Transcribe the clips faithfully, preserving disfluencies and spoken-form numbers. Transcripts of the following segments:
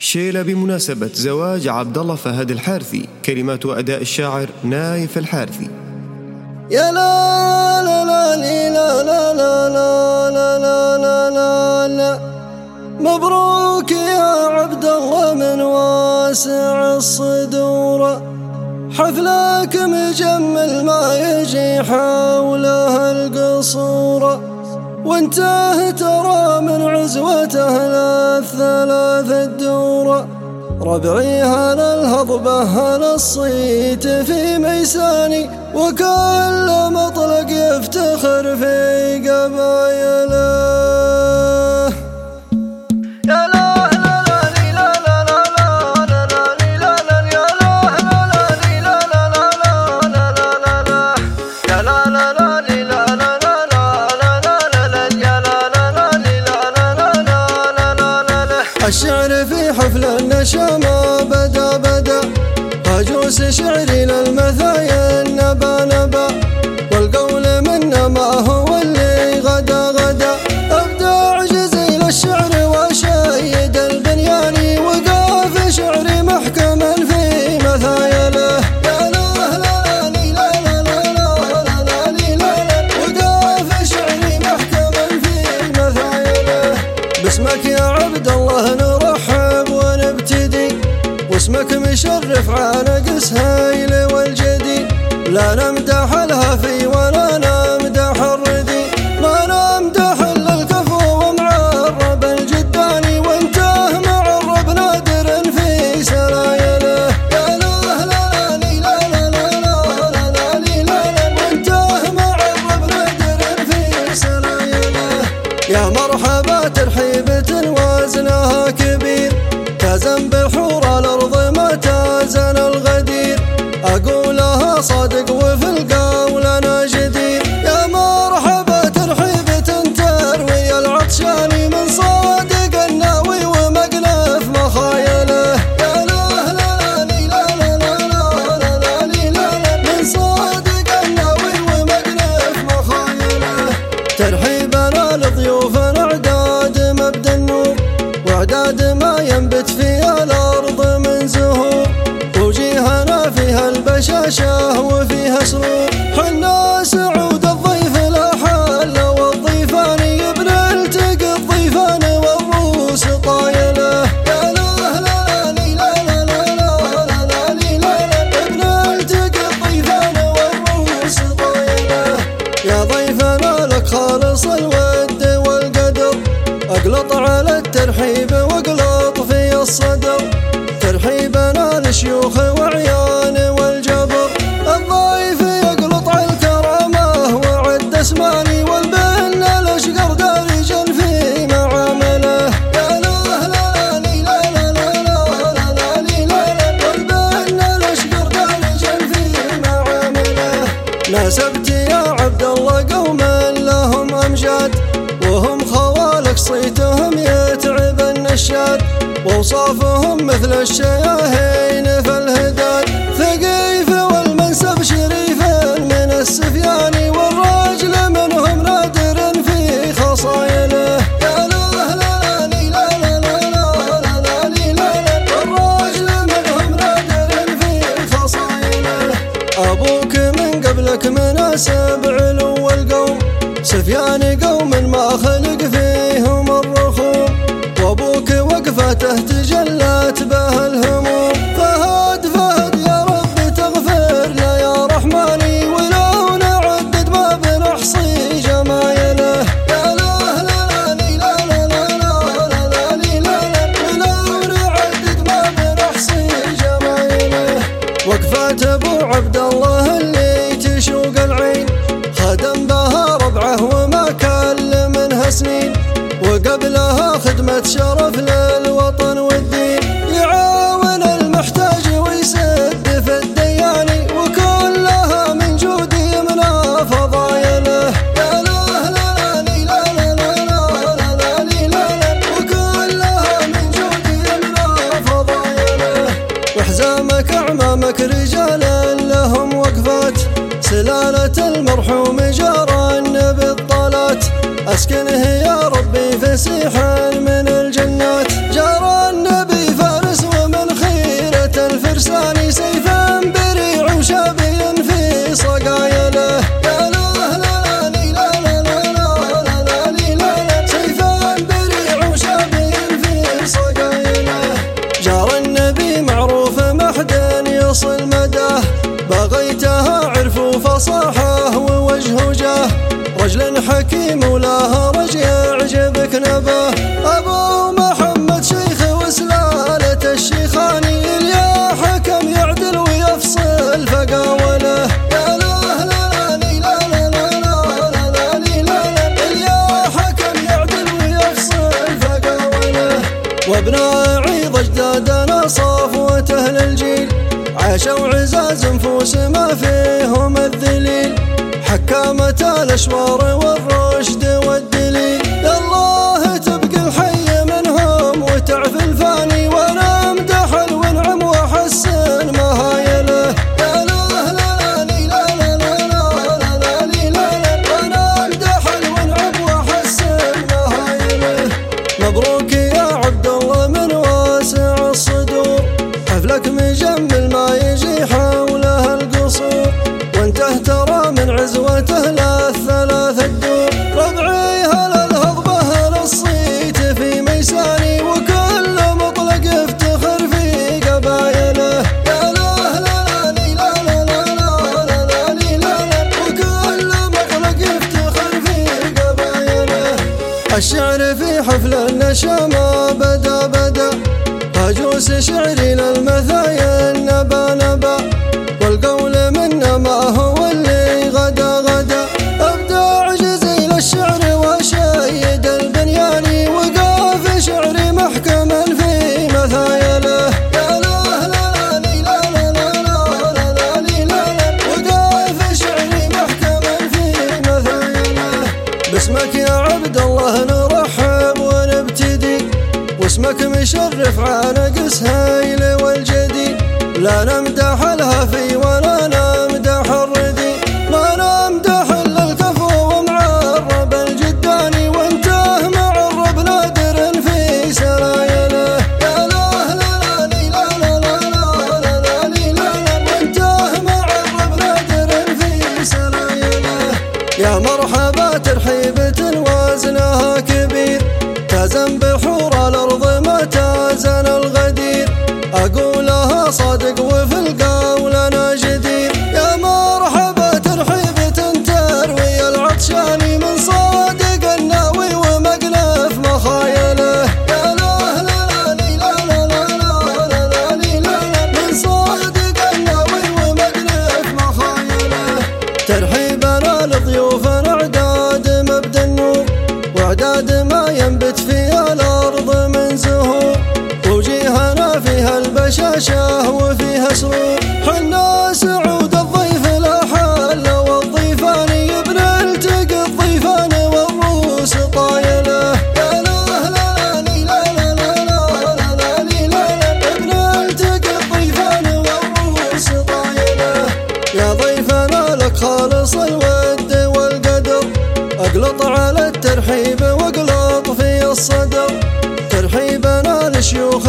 شيلة بمناسبة زواج عبد الله فهد الحارثي. كلمات وأداء الشاعر نايف الحارثي. يا لا لا لا لا لا لا لا لا لا لا لا مبروك يا عبد الله من واسع الصدور، حفلك مجمل ما يجي حوله القصور، وانته ترى من عزوته للثلاث الدور، ربعي هل الهضبة هل الصيت في ميساني، وكل مطلق يفتخر في قبايله. الشعر في حفل النشامة بدا بدا، هجوس شعري للمثايا نبا نبا، والقول منا ما هو اللي غدا غدا، ابداع جزيل الشعر وشيد البنياني، وقاف شعري محكما في مثايله. يا لا لا لي لا لا لا لا لا لي لا لا، وقاف شعري محكما في مثايله. باسمك يا عبد الله نرحب ونبتدي، واسمك مشرف عانق سهيل والجدي، لا نمدح الهفي ولا نمدح الردي، ما نمدح الا الكفو ومعرب الجداني، وانته معرب نادر في سلايله. يا لا لا لي لا لا لا لا لا لي لا لا، وانته معرب نادر في سلايله. يا مرحبا ترحيبة وزنها كبير، تازن بالحور الأرض ما تازن الغدير، أقولها صادق وفي القول أنا جدير. يا مرحبا ترحيبة تروي العطشاني، من صادق الناوي ومقلف مخايله. يا لا لا لي لا لا لا لا لا لي لا لا، من صادق الناوي ومقلف مخايله. ترحيبنا لضيوفنا اعداد مبدا النور، واعداد ما ينبت في الارض من زهور، وجيهنا فيها البشاشه وفيها سرور، حنا سعود الضيف لا حل والضيفان، يبنى التقى الضيفان والروس طايله. يا لا لا لي لا لا لا لا لا لي لا لا، يبنى التقى الضيفان والروس طايله. يا ضيفنا لك خالص الود والقدر، اقلط على الترحيب واقلط في الصدر، ترحيبنا لشيوخ وعيان والجبر، الضيف يقلط على الكرامه وعد اسماني، والبن الاشقر دارجا في معامله. يا لا لا لي لا لا لا لا لا لي لا لا، والبن الاشقر دارجا في معامله. ناسبت يا عبد الله قوما لهم امجاد، وهم خوالك صيتهم يتعب النشاد، ووصافهم مثل الشياهين في الهداد، ثقيف والمنسب شريف من السفياني، والراجل منهم نادر في خصايله. يا لا لا لي لا لا لا لا لا لي لا لا، والراجل منهم نادر في خصايله. أبوك من قبلك مناسب علو القوم، سفيان قوم ما خلق فيهم الرخوم، وابوك وقفته تجلت به الهموم، فهد فهد يا رب تغفر له يا رحماني، ولو نعدد ما بنحصي جمايله. يا لا لا لي لا لا لا لا لي لا لا، ولو نعدد ما بنحصي جمايله. وقفات ابو عبد الله اللي تشوق العين، خدم بها ربعه وما كل منها سنين، وقبلها خدمة شرف للوطن والدين، يعاون المحتاج ويسد في الدياني، وكلها من جود يمنى فضايله. يا لا لا لي لا لا لا لا لي لا لا، وكلها من جود يمنى فضايله. وحزامك أعمامك رجال لهم وقفات، سلالة المرحوم جارا بالطالات، أسكنه يا ربي فسيحا من الجنات، جار النبي نعيض أجدادنا صفوة أهل الجيل، عاشوا عزاز نفوس ما فيهم الذليل، حكامة الأشوار والرشد والدليل. يا الله تبقى الحي منهم وتعفي الفاني، وانا امدح الونعم واحسن مهايله. يا لا لا لي لا لا لا لا لا لي لا لا، وانا امدح الونعم واحسن مهايله. مبروك يا عبد الله من واسع الصدور، حفلك مجمل ما يجي حوله القصور، وانته ترى من عزوته للثلاث الدور. ربعي هلا الهضبه للصيت في ميساني، وكل مطلق افتخر في قبايله. يا لا لا لي لا لا لا لا لا لي لا لا، وكل مطلق افتخر في قبايله. الشعر في حفل النشامة بدا بدا، هجوس شعري للمثايا نبا نبا، والقول منا ما هو اللي غدا غدا. ابداع جزيل الشعر وشيد البنياني، وقاف شعري محكما في مثايله. يا لا لا لي لا لا لا لا لا لي لا لا، وقاف شعري محكما في مثايله. باسمك يا عبد الله نرحب ونبتدي، واسمك مشرف عانق سهيل والجدي، لا نمدح الهفي ولا نمدح الردي، لا نمدح الا الكفو ومعرب الجداني، وانته معرب نادر في سرايله. يا لا لا لي لا لا لا لا لا لي لا لا، وانته معرب نادر في سرايله. يا مرحبا ترحيبة وزنها كبير، تازن بحور الارض ما تازن الغدير، اقولها صادق وفي القول انا جدير. يا مرحبا ترحيبة تروي العطشاني، من صادق الناوي ومقلف مخايله. يا لا لا لي لا لا لا لا لا لي لا لا، من صادق الناوي ومقلف مخايله. ترحيبنا لضيوفنا اعداد مبدا النور، واعداد ما ينبت في الارض من زهور، وجيهنا فيها البشاشة وفيها سرور. حنا سعود الضيف لا حل والضيفان، بنلتقي الضيفان والروس طايله. يا لا لا لي لا لا لا لا لا لي لا لا، بنلتقي الضيفان والروس طايله. يا ضيفنا لك خالص الود والقدر، اقلط على الترحيب واقلط في الصدر، ترحيبنا لشيوخ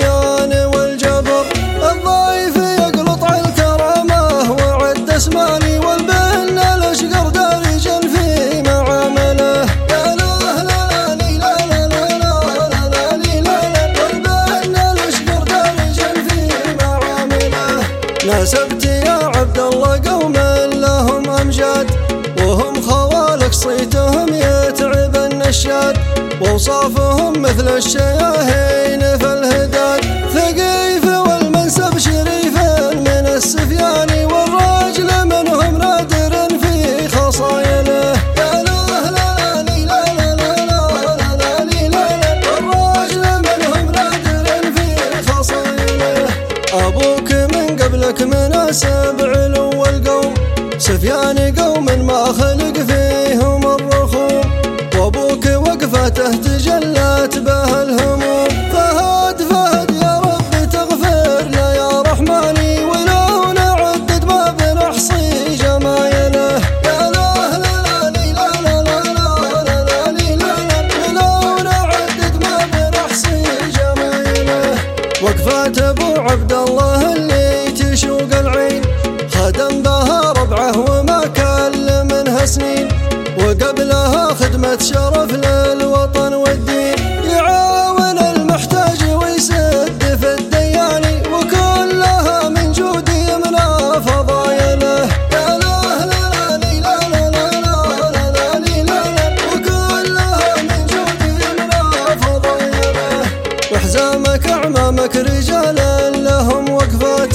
وعيان والجبر. الضيف يقلط على الكرامة وعد اسماني، والبن الاشقر دارجا في معامله. يا لا لا لي لا لا لا لا لا لي لا لا، والبن الاشقر دارجا في معامله. ناسبت يا عبد الله قوما لهم امجاد، وهم خوالك صيتهم يتعب النشاد، ووصافهم مثل الشياهين في الهداد. ثقيف والمنسب شريف من السفياني، والراجل منهم نادر في خصايله. يا لا لا لي لا لا لا لا لي لا لا، والراجل منهم نادر في خصايله. ابوك من قبلك مناسب علو القوم، سفياني قوم ما خلق فيهم الرخوم، وابوك وقفته تجلت به الهموم. فهد فهد يا رب تغفر له يا رحماني، ولو نعدد ما بنحصي جمايله. يا لا لا لي لا لا لا لا لي لا لا، ولو نعدد ما بنحصي جمايله. وقفات ابو عبد الله اللي تشوق العين، خدم بها ربعه وما كل منها سنين، وقبلها خدمة شرف للوطن والدين، يعاون المحتاج ويسد في الدياني، وكلها من جود يمنى فضايله. يا لا لا لي لا لا لا لا لي لا لا، وكلها من جود يمنى فضايله. وحزامك اعمامك رجال لهم وقفات،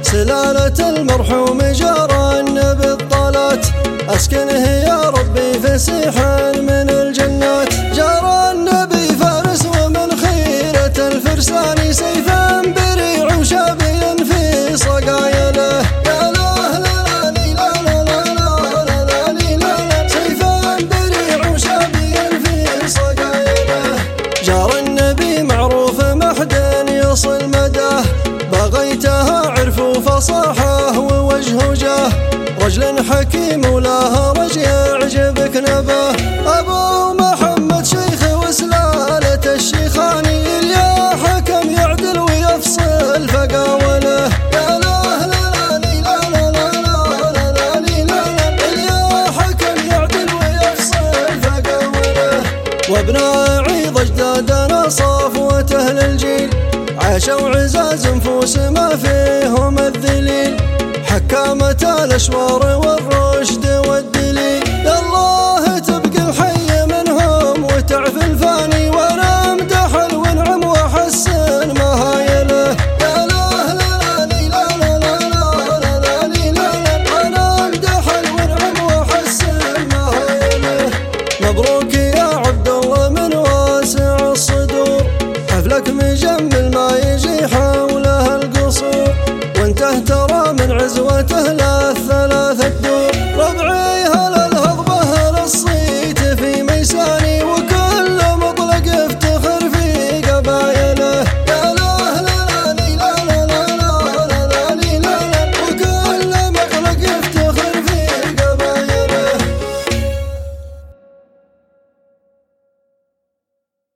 سلالة المرحوم جارن بالطالات، اسكنه يا ربي فسيحا من الجنات. جار النبي فارس ومن خيرة الفرس فرساني سيفا بريع وشابي في صقايله. يا لا لا لي لا لا لا لا لا لي لا لا سيفا بريع وشابي في صقايله. جار النبي معروف محد يصل مداه، بغيتها عرف وفصاحه ووجه جاه، رجل حكيم وله رجل يعجبك نباه. أبو محمد شيخ وسلالة الشيخاني، يا حكم يعدل ويفصل فقاوله. يا لا لا لي لا لا لا لا لا لي لا لا يا حكم يعدل ويفصل فقاوله. وابناء عيض أجدادنا صفوة أهل الجيل، عاشوا عزاز نفوس ما فيهم الذليل، حكامة الأشوار والرشد والدليل. يا الله تبقى الحي منهم وتعفي الفاني، وانا امدح وانعم واحسن مهايله. يا لا لا لي لا لا لا لا لا لي لا لا انا امدح وانعم واحسن مهايله. مبروك يا عبد الله من واسع الصدور، حفلك مجمل ما يجي حوله القصور، وانت ترى من عزوته